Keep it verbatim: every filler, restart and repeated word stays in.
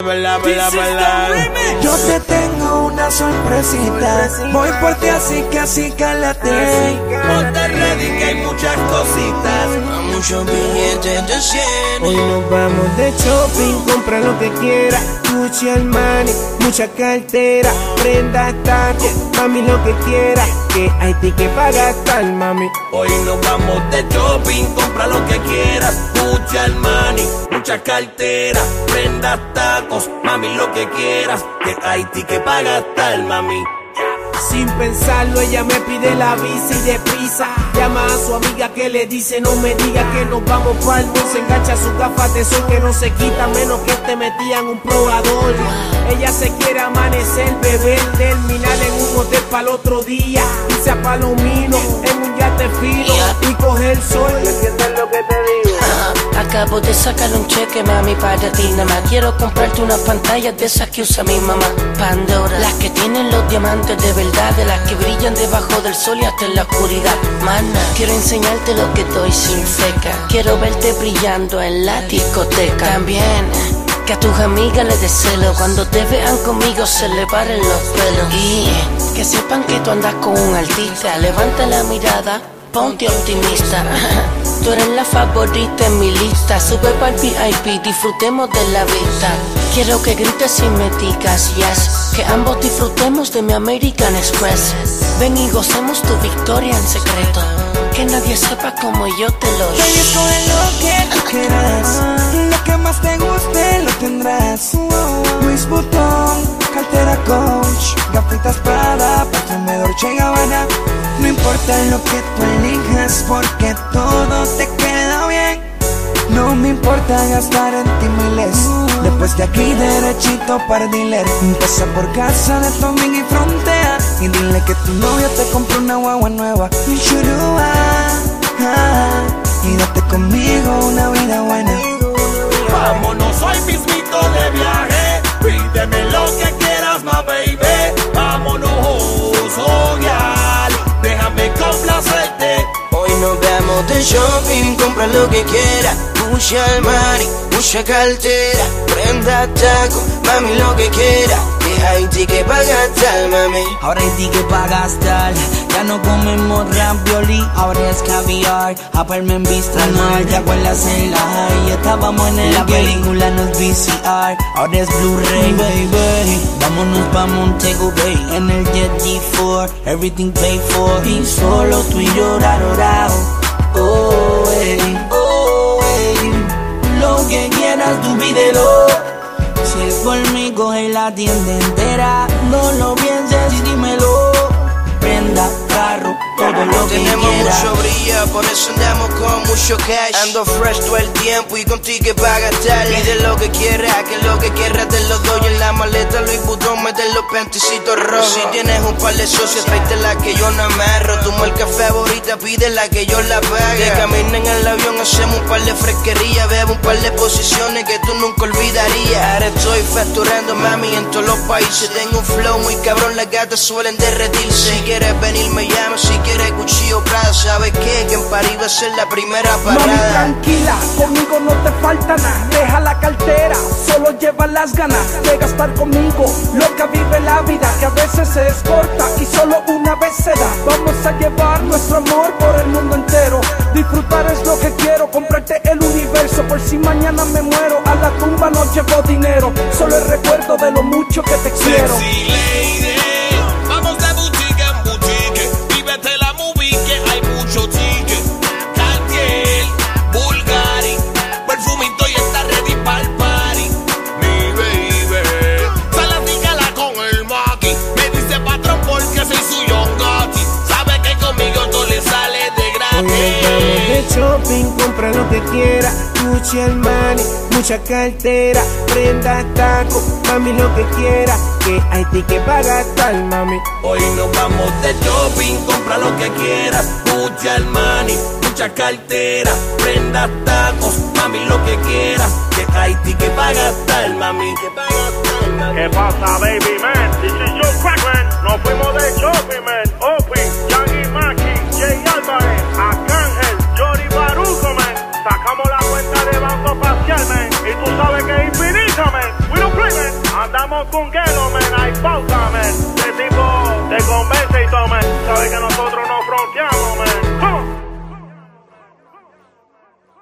Bala, bala, bala. Yo te tengo una sorpresita. Voy por ti, así que así cálate. Ponte ready que hay muchas cositas. A muchos billetes de cien. Hoy nos vamos de shopping, compra lo que quiera. Gucci, Armani, mucha cartera. Prenda, taco, mami lo que quiera. Que hay ticket para gastar, mami. Hoy nos vamos de shopping, compra lo que quieras. Gucci, Armani, mucha cartera. Prenda, tacos, mami lo que quieras. Que hay ticket para gastar, mami. Sin pensarlo ella me pide la bici deprisa. Llama a su amiga que le dice no me diga que nos vamos pa'l mall. Se engancha sus gafas de sol que no se quita menos que te metían un probador. Ella se quiere amanecer, beber, terminar en un hotel pa'l otro día. Irse a Palomino en un yate fino y coger sol. ¿Me entiendes lo que te digo? Uh, acabo de sacar un cheque, mami, para ti nada más. Quiero comprarte una pantalla de esas que usa mi mamá. Pandora, las que tienen los diamantes de verdad, de las que brillan debajo del sol y hasta en la oscuridad. Mana, quiero enseñarte lo que doy sin feca. Quiero verte brillando en la discoteca. También que a tus amigas les des celo. Cuando te vean conmigo se le paren los pelos. Y que sepan que tú andas con un artista. Levanta la mirada, ponte optimista. Tú eres la favorita en mi lista. Sube pa'l V I P, disfrutemos de la vista. Quiero que grites y me digas yes. Que ambos disfrutemos de mi American Express. Ven y gocemos tu victoria en secreto. Que nadie sepa como yo te lo doy. Baby, escoge lo que tú quieras. Lo que más te guste lo tendrás. Luis Vuitton, cartera Coach, gafitas Prada, perfume Dolce y Gabbana. No importa lo que tú elijas porque todo te queda bien. No me importa gastar en ti miles. Después de aquí derechito para el dealer. Pasa por casa de Tommy y Frontera y dile que tu novio te compró una guagua nueva. Y churúa, ah, y date conmigo una vida buena. Vámonos hoy mismito de viaje. Pídeme lo que quieras, my baby. Vámonos, oh, yeah. Déjame complacerte. Hoy nos vamos de shopping, compra lo que quiera. Gucci, Armani, mucha cartera. Prenda, taco, mami lo que quiera. Que hay ticket pa' gastar, mami. Ahora hay ticket pa' gastar. Ya no comemos ravioli, ahora es caviar. A verme en vista mal, ya acuerdas en la high. Estábamos en la película, no es V C R. Ahora es Blu-ray, baby. Vámonos pa' Montego Bay en el Jet G cuatro. Everything paid for. Y solo tú y yo, raro, oh, ey, oh, ey. Lo que quieras tú pídelo. Si es por mí, coge la tienda entera. No lo pienses y dímelo. Prenda, carro, todo lo que tenemos quiera. mucho brillo, por eso andamos con mucho cash. Ando fresh todo el tiempo y con ticket pa' gastar. Pide lo que quieras, que lo que quieras te lo doy. En la maleta Louis Vuitton, mete los panticitos rojos. Si tienes un par de socios, tráete la que yo no amarro. Tu marca favorita, pide la que yo la pague. De camino en el avión hacemos un par de fresquerías. Bebo un par de posiciones que tú nunca olvidarías. Ahora estoy facturando, mami, en todos los países. Tengo un flow muy cabrón, las gatas suelen derretirse. Si quieres venir me llamas, si quieres cuchillo Prada. ¿Sabes qué? Que en París va a ser la primera parada. Mami, tranquila, conmigo no te falta nada. Deja la cartera, solo lleva las ganas de gastar conmigo. Loca vive la vida que a veces se es corta y solo una vez se da. Vamos a llevar nuestro amor por el mundo entero. Disfrutar es lo que quiero, comprarte el universo. Por si mañana me muero, a la tumba no llevo dinero. Solo el recuerdo de lo mucho que te quiero. Sexy lady, vamos de boutique en boutique. Vívete la movie que hay mucho ticket. Cartier, Bulgari, perfumito y está ready pa'l party. Mi baby, sale a ticala con el maqui. Me dice patrón porque soy su Young Gotti. Sabe que conmigo todo le sale de Hoy nos vamos de gratis. shopping, compra lo que quiera. Gucci, Armani, mucha cartera. Prenda, taco, mami lo que quiera. Que hay ticket pa' gastar, mami. Hoy nos vamos de shopping, compra lo que quieras. Gucci, Armani, mucha cartera. Prenda, tacos, mami lo que quieras. Que hay ticket pa' gastar, mami. Que pa' gastar, mami. ¿Qué pasa, baby man? This is Joe Crackman. Nos fuimos de shopping, man. Opi, Young Maki, Jay Álvarez, Arcángel, Jory Baruco, man. Sacamos la cuenta de banco facial, man. Y tú sabes que es infinito, man. We don't play, man. los cunguelos, men, hay pauta, men. Este tipo te convence